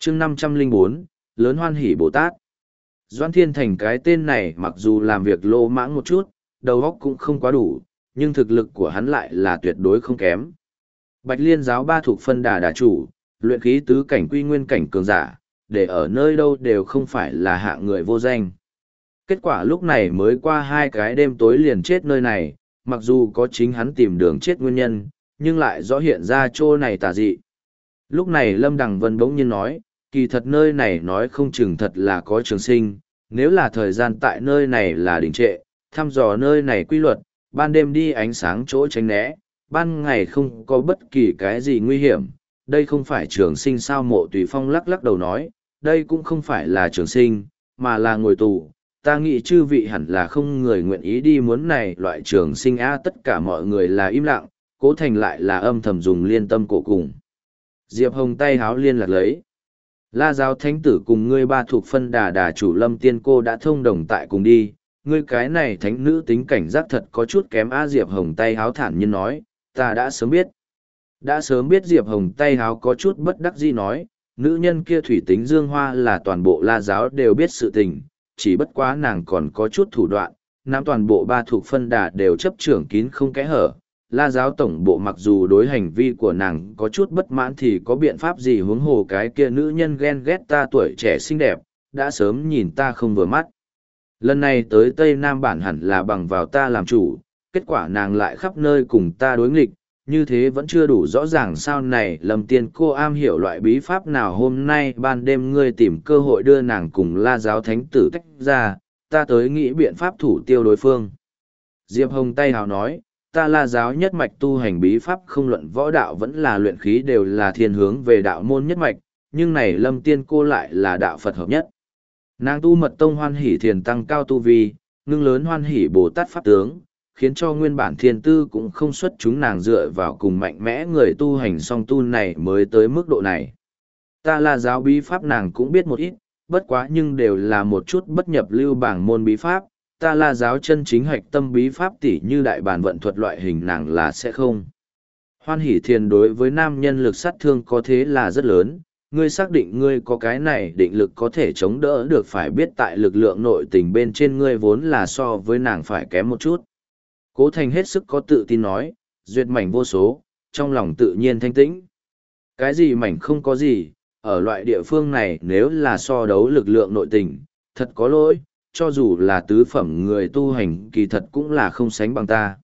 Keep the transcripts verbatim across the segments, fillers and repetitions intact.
chương năm trăm linh bốn, lớn hoan hỷ Bồ Tát. Doan Thiên Thành cái tên này mặc dù làm việc lô mãng một chút, đầu óc cũng không quá đủ, nhưng thực lực của hắn lại là tuyệt đối không kém. Bạch Liên giáo ba thuộc phân đà đà chủ, luyện khí tứ cảnh quy nguyên cảnh cường giả, để ở nơi đâu đều không phải là hạng người vô danh. Kết quả lúc này mới qua hai cái đêm tối liền chết nơi này, mặc dù có chính hắn tìm đường chết nguyên nhân, nhưng lại rõ hiện ra chỗ này tà dị. Lúc này Lâm Đằng Vân bỗng nhiên nói, kỳ thật nơi này nói không chừng thật là có trường sinh, nếu là thời gian tại nơi này là đình trệ, thăm dò nơi này quy luật, ban đêm đi ánh sáng chỗ tránh né, ban ngày không có bất kỳ cái gì nguy hiểm, đây không phải trường sinh sao. Mộ Tùy Phong lắc lắc đầu nói, đây cũng không phải là trường sinh, mà là ngồi tù, ta nghĩ chư vị hẳn là không người nguyện ý đi muốn này loại trường sinh a. Tất cả mọi người là im lặng, Cố Thành lại là âm thầm dùng liên tâm cổ cùng. Diệp Hồng tay háo liên lạc lấy. La giáo thánh tử cùng ngươi ba thuộc phân đà đà chủ Lâm Tiên Cô đã thông đồng tại cùng đi, ngươi cái này thánh nữ tính cảnh giác thật có chút kém a. Diệp Hồng tay háo thản nhiên nói, ta đã sớm biết. Đã sớm biết. Diệp Hồng tay háo có chút bất đắc dĩ nói, nữ nhân kia thủy tính dương hoa là toàn bộ La giáo đều biết sự tình, chỉ bất quá nàng còn có chút thủ đoạn, nắm toàn bộ ba thuộc phân đà đều chấp trưởng kín không kẽ hở. La giáo tổng bộ mặc dù đối hành vi của nàng có chút bất mãn thì có biện pháp gì, huống hồ cái kia nữ nhân ghen ghét ta tuổi trẻ xinh đẹp, đã sớm nhìn ta không vừa mắt. Lần này tới Tây Nam bản hẳn là bằng vào ta làm chủ, kết quả nàng lại khắp nơi cùng ta đối nghịch, như thế vẫn chưa đủ rõ ràng sao. Này Lâm Tiên Cô am hiểu loại bí pháp nào, hôm nay ban đêm ngươi tìm cơ hội đưa nàng cùng La giáo thánh tử tách ra, ta tới nghĩ biện pháp thủ tiêu đối phương. Diệp Hồng tay hào nói, ta La giáo nhất mạch tu hành bí pháp không luận võ đạo vẫn là luyện khí đều là thiên hướng về đạo môn nhất mạch, nhưng này Lâm Tiên Cô lại là đạo Phật hợp nhất. Nàng tu mật tông hoan hỷ thiền tăng cao tu vi, ngưng lớn hoan hỷ Bồ Tát pháp tướng, khiến cho nguyên bản thiên tư cũng không xuất chúng, nàng dựa vào cùng mạnh mẽ người tu hành song tu này mới tới mức độ này. Ta La giáo bí pháp nàng cũng biết một ít, bất quá nhưng đều là một chút bất nhập lưu bảng môn bí pháp. Ta La giáo chân chính hạch tâm bí pháp tỉ như đại bản vận thuật loại hình nàng là sẽ không. Hoan hỷ thiền đối với nam nhân lực sát thương có thế là rất lớn, ngươi xác định ngươi có cái này định lực có thể chống đỡ được, phải biết tại lực lượng nội tình bên trên ngươi vốn là so với nàng phải kém một chút. Cố Thành hết sức có tự tin nói, duyệt mảnh vô số, trong lòng tự nhiên thanh tĩnh. Cái gì mảnh không có gì, ở loại địa phương này nếu là so đấu lực lượng nội tình, thật có lỗi, cho dù là tứ phẩm người tu hành kỳ thật cũng là không sánh bằng ta.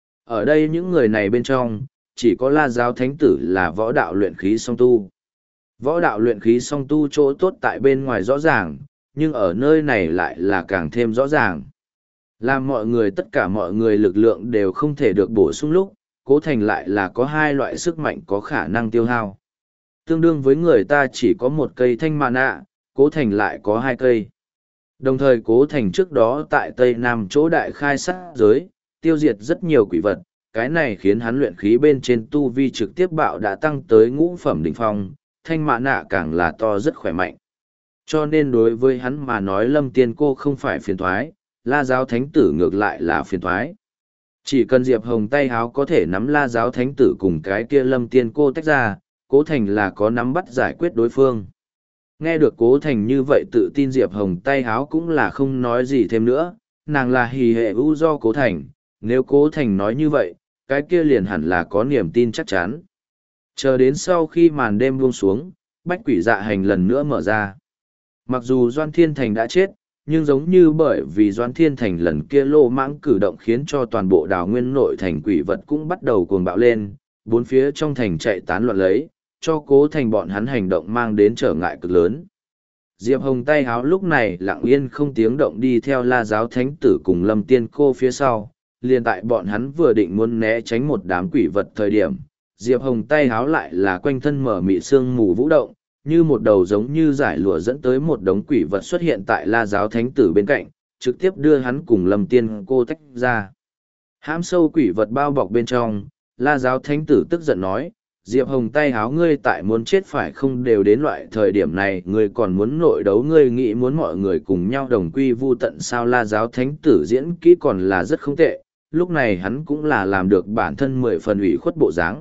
Ở đây những người này bên trong, chỉ có La giáo thánh tử là võ đạo luyện khí song tu. Võ đạo luyện khí song tu chỗ tốt tại bên ngoài rõ ràng, nhưng ở nơi này lại là càng thêm rõ ràng. Làm mọi người tất cả mọi người lực lượng đều không thể được bổ sung lúc, Cố Thành lại là có hai loại sức mạnh có khả năng tiêu hao. Tương đương với người ta chỉ có một cây thanh mạ nạ, Cố Thành lại có hai cây. Đồng thời Cố Thành trước đó tại Tây Nam chỗ đại khai sát giới, tiêu diệt rất nhiều quỷ vật, cái này khiến hắn luyện khí bên trên tu vi trực tiếp bạo đã tăng tới ngũ phẩm đỉnh phong, thanh mạ nạ càng là to rất khỏe mạnh. Cho nên đối với hắn mà nói Lâm Tiên Cô không phải phiền thoái, La giáo thánh tử ngược lại là phiền thoái. Chỉ cần Diệp Hồng tay háo có thể nắm La giáo thánh tử cùng cái kia Lâm Tiên Cô tách ra, Cố Thành là có nắm bắt giải quyết đối phương. Nghe được Cố Thành như vậy tự tin, Diệp Hồng tay háo cũng là không nói gì thêm nữa, nàng là hì hệ ưu do Cố Thành, nếu Cố Thành nói như vậy, cái kia liền hẳn là có niềm tin chắc chắn. Chờ đến sau khi màn đêm buông xuống, bách quỷ dạ hành lần nữa mở ra. Mặc dù Doan Thiên Thành đã chết, nhưng giống như bởi vì Doan Thiên Thành lần kia lô mãng cử động khiến cho toàn bộ đào nguyên nội thành quỷ vật cũng bắt đầu cuồng bạo lên, bốn phía trong thành chạy tán loạn lấy, cho Cố Thành bọn hắn hành động mang đến trở ngại cực lớn. Diệp Hồng tay háo lúc này lặng yên không tiếng động đi theo La giáo thánh tử cùng Lâm Tiên Cô phía sau, liền tại bọn hắn vừa định muốn né tránh một đám quỷ vật thời điểm, Diệp Hồng tay háo lại là quanh thân mở mị sương mù vũ động, như một đầu giống như giải lụa dẫn tới một đống quỷ vật xuất hiện tại La giáo thánh tử bên cạnh, trực tiếp đưa hắn cùng Lâm Tiên Cô tách ra. Hãm sâu quỷ vật bao bọc bên trong, La giáo thánh tử tức giận nói, Diệp Hồng tay háo ngươi tại muốn chết phải không, đều đến loại thời điểm này ngươi còn muốn nội đấu, ngươi nghĩ muốn mọi người cùng nhau đồng quy vu tận sao. La giáo thánh tử diễn kỹ còn là rất không tệ, lúc này hắn cũng là làm được bản thân mười phần ủy khuất bộ dáng,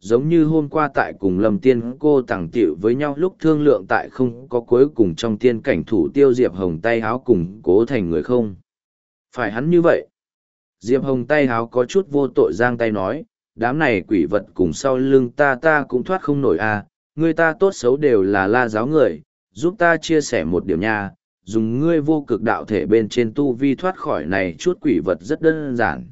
giống như hôm qua tại cùng Lâm Tiên cô tàng tiệu với nhau lúc thương lượng tại không có cuối cùng trong tiên cảnh thủ tiêu Diệp Hồng tay háo cùng Cố Thành người không. Phải hắn như vậy. Diệp Hồng tay háo có chút vô tội giang tay nói, đám này quỷ vật cùng sau lưng ta ta cũng thoát không nổi à, người ta tốt xấu đều là la giáo người, giúp ta chia sẻ một điểm nha, dùng ngươi vô cực đạo thể bên trên tu vi thoát khỏi này chút quỷ vật rất đơn giản.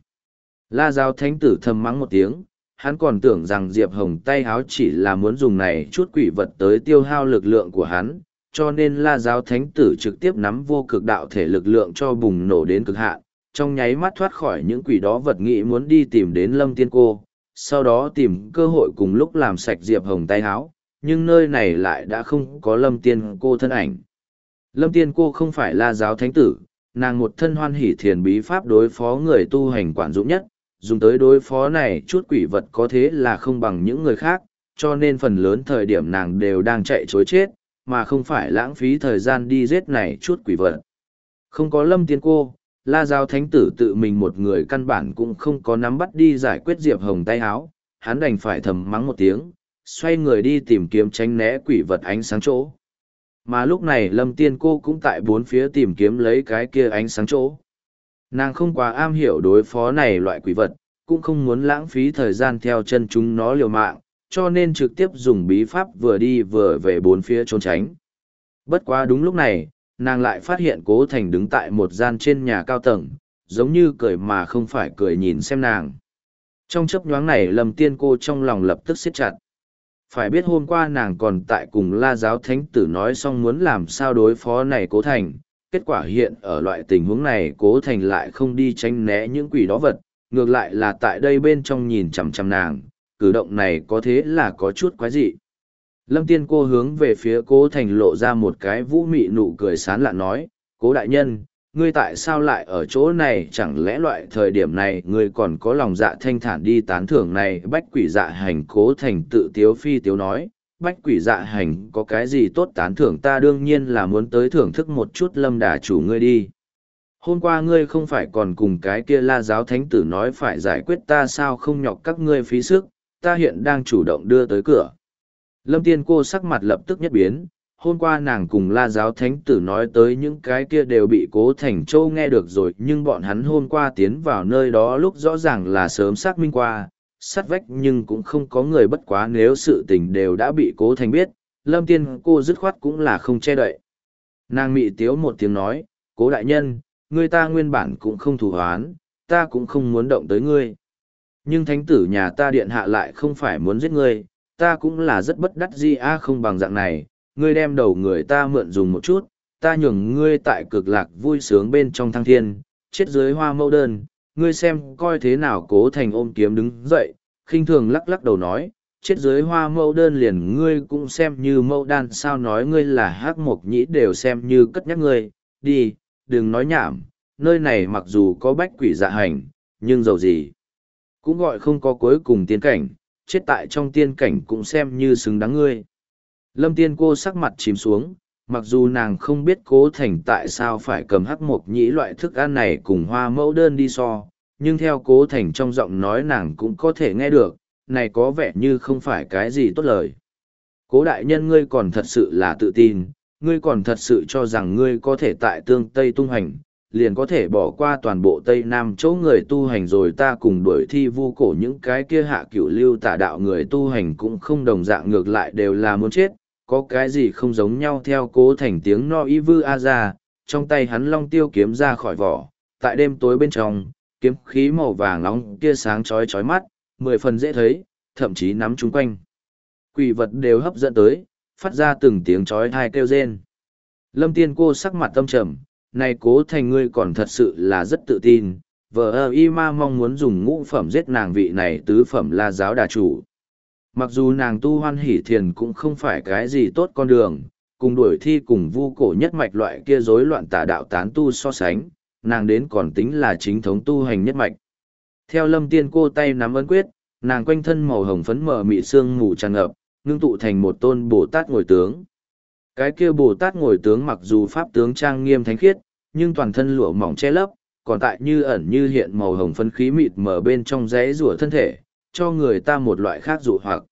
La giáo thánh tử thầm mắng một tiếng, hắn còn tưởng rằng Diệp Hồng tay háo chỉ là muốn dùng này chút quỷ vật tới tiêu hao lực lượng của hắn, cho nên la giáo thánh tử trực tiếp nắm vô cực đạo thể lực lượng cho bùng nổ đến cực hạn, trong nháy mắt thoát khỏi những quỷ đó vật nghĩ muốn đi tìm đến Lâm Tiên cô, sau đó tìm cơ hội cùng lúc làm sạch Diệp Hồng tay háo, nhưng nơi này lại đã không có Lâm Tiên cô thân ảnh. Lâm Tiên cô không phải la giáo thánh tử, nàng một thân hoan hỷ thiền bí pháp đối phó người tu hành quản dụng nhất, dùng tới đối phó này chút quỷ vật có thế là không bằng những người khác, cho nên phần lớn thời điểm nàng đều đang chạy chối chết, mà không phải lãng phí thời gian đi giết này chút quỷ vật. Không có Lâm Tiên cô, la giáo thánh tử tự mình một người căn bản cũng không có nắm bắt đi giải quyết Diệp Hồng tay háo, hắn đành phải thầm mắng một tiếng, xoay người đi tìm kiếm tránh né quỷ vật ánh sáng chỗ. Mà lúc này Lâm Tiên cô cũng tại bốn phía tìm kiếm lấy cái kia ánh sáng chỗ. Nàng không quá am hiểu đối phó này loại quỷ vật, cũng không muốn lãng phí thời gian theo chân chúng nó liều mạng, cho nên trực tiếp dùng bí pháp vừa đi vừa về bốn phía trốn tránh. Bất quá đúng lúc này, nàng lại phát hiện Cố Thành đứng tại một gian trên nhà cao tầng, giống như cười mà không phải cười nhìn xem nàng. Trong chớp nhoáng này Lâm Tiên cô trong lòng lập tức siết chặt. Phải biết hôm qua nàng còn tại cùng la giáo thánh tử nói xong muốn làm sao đối phó này Cố Thành, kết quả hiện ở loại tình huống này Cố Thành lại không đi tránh né những quỷ đó vật, ngược lại là tại đây bên trong nhìn chằm chằm nàng, cử động này có thế là có chút quái dị. Lâm Tiên cô hướng về phía Cố Thành lộ ra một cái vũ mị nụ cười sán lạ nói, Cố đại nhân, ngươi tại sao lại ở chỗ này, chẳng lẽ loại thời điểm này ngươi còn có lòng dạ thanh thản đi tán thưởng này. Bách quỷ dạ hành Cố Thành tự tiếu phi tiếu nói, bách quỷ dạ hành có cái gì tốt tán thưởng, ta đương nhiên là muốn tới thưởng thức một chút Lâm đà chủ ngươi đi. Hôm qua ngươi không phải còn cùng cái kia la giáo thánh tử nói phải giải quyết ta sao không nhọc các ngươi phí sức, ta hiện đang chủ động đưa tới cửa. Lâm Tiên cô sắc mặt lập tức nhất biến, hôm qua nàng cùng la giáo thánh tử nói tới những cái kia đều bị Cố Thành Châu nghe được rồi, nhưng bọn hắn hôm qua tiến vào nơi đó lúc rõ ràng là sớm xác minh qua, sát vách nhưng cũng không có người, bất quá nếu sự tình đều đã bị Cố Thành biết, Lâm Tiên cô dứt khoát cũng là không che đậy. Nàng mị tiếu một tiếng nói, Cố đại nhân, ngươi ta nguyên bản cũng không thù hoán, ta cũng không muốn động tới ngươi. Nhưng thánh tử nhà ta điện hạ lại không phải muốn giết ngươi, ta cũng là rất bất đắc dĩ a, không bằng dạng này, ngươi đem đầu người ta mượn dùng một chút, ta nhường ngươi tại cực lạc vui sướng bên trong thăng thiên, chết dưới hoa mẫu đơn, ngươi xem coi thế nào. Cố Thành ôm kiếm đứng dậy, khinh thường lắc lắc đầu nói, chết dưới hoa mẫu đơn liền ngươi cũng xem như mẫu đan sao, nói ngươi là hắc mộc nhĩ đều xem như cất nhắc ngươi, đi, đừng nói nhảm, nơi này mặc dù có bách quỷ dạ hành, nhưng dầu gì cũng gọi không có cuối cùng tiên cảnh, chết tại trong tiên cảnh cũng xem như xứng đáng ngươi. Lâm Tiên cô sắc mặt chìm xuống, mặc dù nàng không biết Cố Thành tại sao phải cầm hắc mộc nhĩ loại thức ăn này cùng hoa mẫu đơn đi so, nhưng theo Cố Thành trong giọng nói nàng cũng có thể nghe được, này có vẻ như không phải cái gì tốt lời. Cố đại nhân ngươi còn thật sự là tự tin, ngươi còn thật sự cho rằng ngươi có thể tại tương Tây tung hành, liền có thể bỏ qua toàn bộ Tây Nam chỗ người tu hành rồi ta cùng đuổi thi vu cổ những cái kia hạ cửu lưu tả đạo người tu hành cũng không đồng dạng, ngược lại đều là muốn chết, có cái gì không giống nhau. Theo Cố Thành tiếng no y vư a ra, trong tay hắn long tiêu kiếm ra khỏi vỏ, tại đêm tối bên trong, kiếm khí màu vàng nóng kia sáng chói chói mắt, mười phần dễ thấy, thậm chí nắm chung quanh. Quỷ vật đều hấp dẫn tới, phát ra từng tiếng chói tai kêu rên. Lâm Tiên cô sắc mặt tâm trầm, này Cố Thành ngươi còn thật sự là rất tự tin, vợ ơ y ma mong muốn dùng ngũ phẩm giết nàng vị này tứ phẩm la giáo đà chủ. Mặc dù nàng tu hoan hỷ thiền cũng không phải cái gì tốt con đường, cùng đuổi thi cùng vu cổ nhất mạch loại kia rối loạn tà đạo tán tu so sánh, nàng đến còn tính là chính thống tu hành nhất mạch. Theo Lâm Tiên cô tay nắm ấn quyết, nàng quanh thân màu hồng phấn mờ mị sương mù tràn ngập, ngưng tụ thành một tôn Bồ Tát ngồi tướng. Cái kia Bồ Tát ngồi tướng mặc dù pháp tướng trang nghiêm thánh khiết, nhưng toàn thân lụa mỏng che lấp, còn tại như ẩn như hiện màu hồng phấn khí mịt mờ bên trong rẽ rủa thân thể, cho người ta một loại khác dụ hoặc.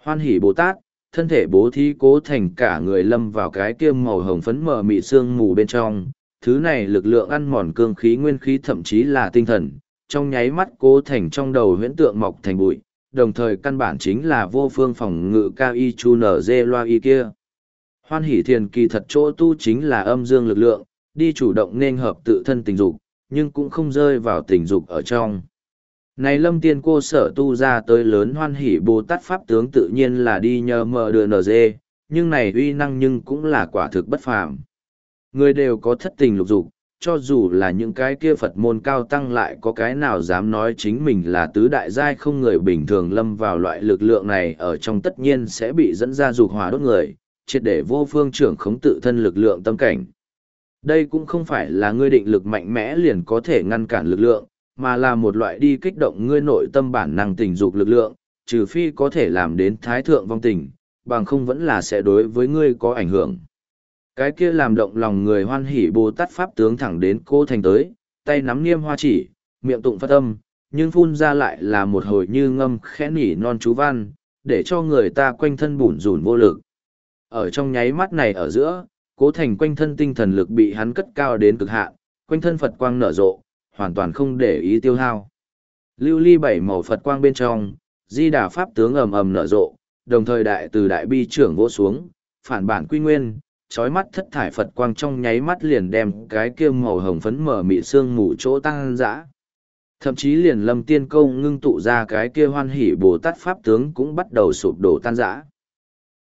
Hoan hỷ Bồ Tát, thân thể bố thí cố thành cả người lâm vào cái kia màu hồng phấn mờ mị sương mù bên trong, thứ này lực lượng ăn mòn cương khí nguyên khí thậm chí là tinh thần, trong nháy mắt cố thành trong đầu huyễn tượng mọc thành bụi, đồng thời căn bản chính là vô phương phòng ngự cao y chu nở dê loa y kia. Hoan hỷ thiền kỳ thật chỗ tu chính là âm dương lực lượng, đi chủ động nên hợp tự thân tình dục, nhưng cũng không rơi vào tình dục ở trong. Này lâm tiên cô sở tu ra tới lớn hoan hỷ Bồ Tát Pháp tướng tự nhiên là đi nhờ mờ đưa nở dê, nhưng này uy năng nhưng cũng là quả thực bất phàm. Người đều có thất tình lục dục, cho dù là những cái kia Phật môn cao tăng lại có cái nào dám nói chính mình là tứ đại giai không người bình thường lâm vào loại lực lượng này ở trong tất nhiên sẽ bị dẫn ra dục hỏa đốt người, triệt để vô phương trưởng khống tự thân lực lượng tâm cảnh. Đây cũng không phải là ngươi định lực mạnh mẽ liền có thể ngăn cản lực lượng, mà là một loại đi kích động ngươi nội tâm bản năng tình dục lực lượng, trừ phi có thể làm đến thái thượng vong tình, bằng không vẫn là sẽ đối với ngươi có ảnh hưởng. Cái kia làm động lòng người hoan hỷ Bồ Tát Pháp tướng thẳng đến cô thành tới, tay nắm niêm hoa chỉ, miệng tụng Phật âm, nhưng phun ra lại là một hồi như ngâm khẽ nỉ non chú văn, để cho người ta quanh thân bủn rủn vô lực. Ở trong nháy mắt này ở giữa, cố thành quanh thân tinh thần lực bị hắn cất cao đến cực hạn, quanh thân Phật quang nở rộ, hoàn toàn không để ý tiêu hao. Lưu ly bảy màu Phật quang bên trong, Di Đà Pháp tướng ầm ầm nở rộ, đồng thời đại từ đại bi trưởng vỗ xuống, phản bản quy nguyên, chói mắt thất thải Phật quang trong nháy mắt liền đem cái kia màu hồng phấn mở mị xương mù chỗ tăng dã. Thậm chí liền lâm tiên câu ngưng tụ ra cái kia hoan hỷ Bồ Tát Pháp tướng cũng bắt đầu sụp đổ tan rã.